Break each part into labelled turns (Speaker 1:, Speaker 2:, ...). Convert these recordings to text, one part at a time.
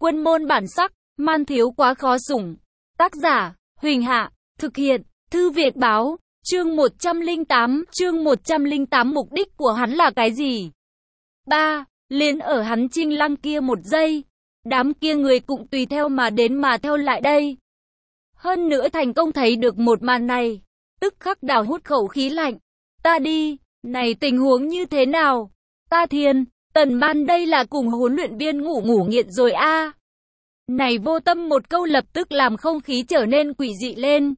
Speaker 1: Quân môn bản sắc, man thiếu quá khó sủng. Tác giả, Huỳnh Hạ, thực hiện, Thư Việt Báo, chương 108, mục đích của hắn là cái gì? 3. Liền ở hắn chinh lăng kia một giây, đám kia người cũng tùy theo mà đến mà theo lại đây. Hơn nữa thành công thấy được một màn này, tức khắc đào hút khẩu khí lạnh. Ta đi, này tình huống như thế nào? Ta thiên, Tần Ban đây là cùng huấn luyện viên ngủ nghiện rồi a. Này vô tâm một câu lập tức làm không khí trở nên quỷ dị lên.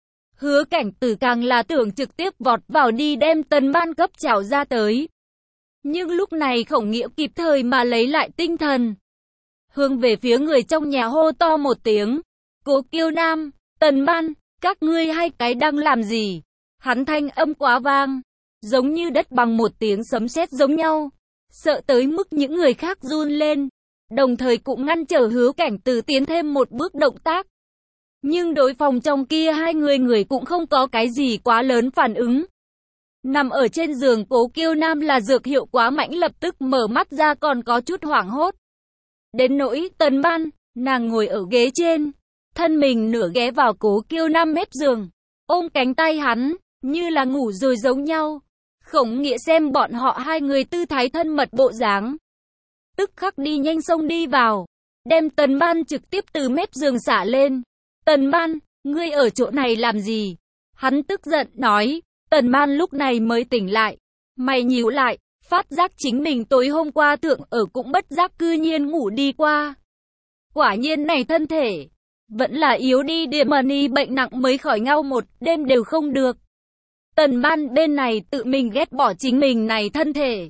Speaker 1: Hứa Cảnh Tử càng là tưởng trực tiếp vọt vào đi đem Tần Ban cấp chảo ra tới. Nhưng lúc này Khổng Nghĩa kịp thời mà lấy lại tinh thần. Hướng về phía người trong nhà hô to một tiếng. Cố Kiêu Nam, Tần Ban, các ngươi hai cái đang làm gì? Hắn thanh âm quá vang, giống như đất bằng một tiếng sấm sét giống nhau. Sợ tới mức những người khác run lên. Đồng thời cũng ngăn trở Hứa Cảnh Tử tiến thêm một bước động tác. Nhưng đối phòng trong kia hai người cũng không có cái gì quá lớn phản ứng. Nằm ở trên giường Cố Kiêu Nam là dược hiệu quá mạnh lập tức mở mắt ra còn có chút hoảng hốt. Đến nỗi Tần Ban, nàng ngồi ở ghế trên, thân mình nửa ghé vào Cố Kiêu Nam mép giường, ôm cánh tay hắn, như là ngủ rồi giống nhau. Khổng Nghĩa xem bọn họ hai người tư thái thân mật bộ dáng, tức khắc đi nhanh xông đi vào, đem Tần Ban trực tiếp từ mép giường xả lên. Tần Ban, ngươi ở chỗ này làm gì? Hắn tức giận nói. Tần Ban lúc này mới tỉnh lại, mày nhíu lại, phát giác chính mình tối hôm qua thượng ở cũng bất giác cư nhiên ngủ đi qua. Quả nhiên này thân thể, vẫn là yếu đi điểm mani bệnh nặng mới khỏi ngao một đêm đều không được. Tần Ban bên này tự mình ghét bỏ chính mình này thân thể.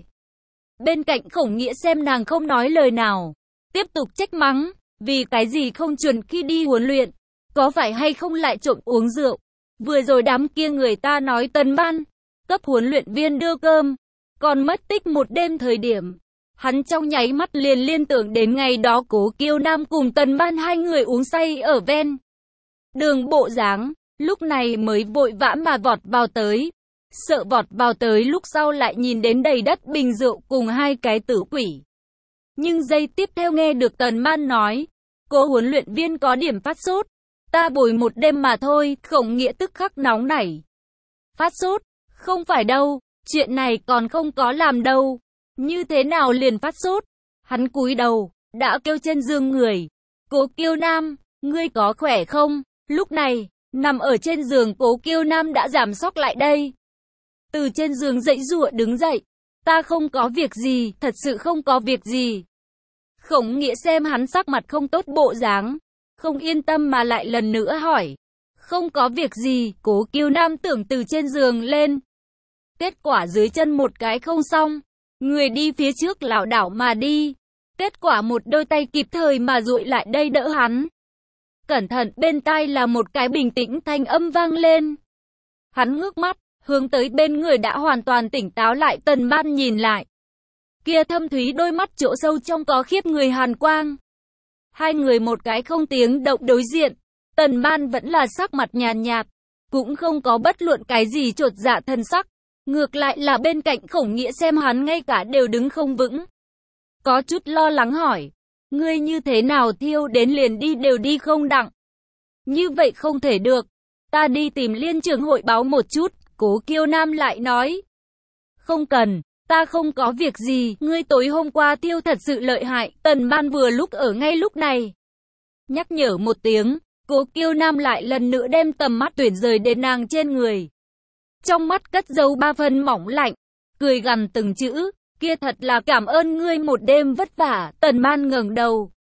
Speaker 1: Bên cạnh Khổng Nghĩa xem nàng không nói lời nào, tiếp tục trách mắng, vì cái gì không chuẩn khi đi huấn luyện, có phải hay không lại trộm uống rượu. Vừa rồi đám kia người ta nói Tần Ban cấp huấn luyện viên đưa cơm, còn mất tích một đêm thời điểm. Hắn trong nháy mắt liền liên tưởng đến ngày đó Cố Kiêu Nam cùng Tần Ban hai người uống say ở ven đường bộ dáng, lúc này mới vội vã mà vọt vào tới. Sợ vọt vào tới lúc sau lại nhìn đến đầy đất bình rượu cùng hai cái tử quỷ. Nhưng giây tiếp theo nghe được Tần Ban nói, Cố huấn luyện viên có điểm phát sốt. Ta bồi một đêm mà thôi, Khổng Nghĩa tức khắc nóng nảy. Phát sốt? Không phải đâu, chuyện này còn không có làm đâu. Như thế nào liền phát sốt? Hắn cúi đầu, đã kêu trên giường người. Cố Kiêu Nam, ngươi có khỏe không? Lúc này, nằm ở trên giường Cố Kiêu Nam đã giảm sóc lại đây. Từ trên giường dậy giụa đứng dậy. Ta không có việc gì, thật sự không có việc gì. Khổng Nghĩa xem hắn sắc mặt không tốt bộ dáng, không yên tâm mà lại lần nữa hỏi. Không có việc gì, Cố Kiêu Nam tưởng từ trên giường lên. Kết quả dưới chân một cái không xong, người đi phía trước lảo đảo mà đi. Kết quả một đôi tay kịp thời mà duỗi lại đây đỡ hắn. Cẩn thận, bên tai là một cái bình tĩnh thanh âm vang lên. Hắn ngước mắt, hướng tới bên người đã hoàn toàn tỉnh táo lại Tần Ban nhìn lại. Kia thâm thúy đôi mắt chỗ sâu trong có khiếp người hàn quang. Hai người một cái không tiếng động đối diện, Tần Ban vẫn là sắc mặt nhàn nhạt, cũng không có bất luận cái gì chột dạ thân sắc. Ngược lại là bên cạnh Khổng Nghĩa xem hắn ngay cả đều đứng không vững. Có chút lo lắng hỏi, ngươi như thế nào thiêu đến liền đi đều đi không đặng? Như vậy không thể được, ta đi tìm liên trường hội báo một chút, Cố Kiêu Nam lại nói. Không cần, ta không có việc gì, ngươi tối hôm qua thiêu thật sự lợi hại, Tần Ban vừa lúc ở ngay lúc này. Nhắc nhở một tiếng, Cố Kiêu Nam lại lần nữa đem tầm mắt tuyển rời đến nàng trên người. Trong mắt cất giấu ba phần mỏng lạnh, cười gằn từng chữ, kia thật là cảm ơn ngươi một đêm vất vả. Tần Ban ngẩng đầu,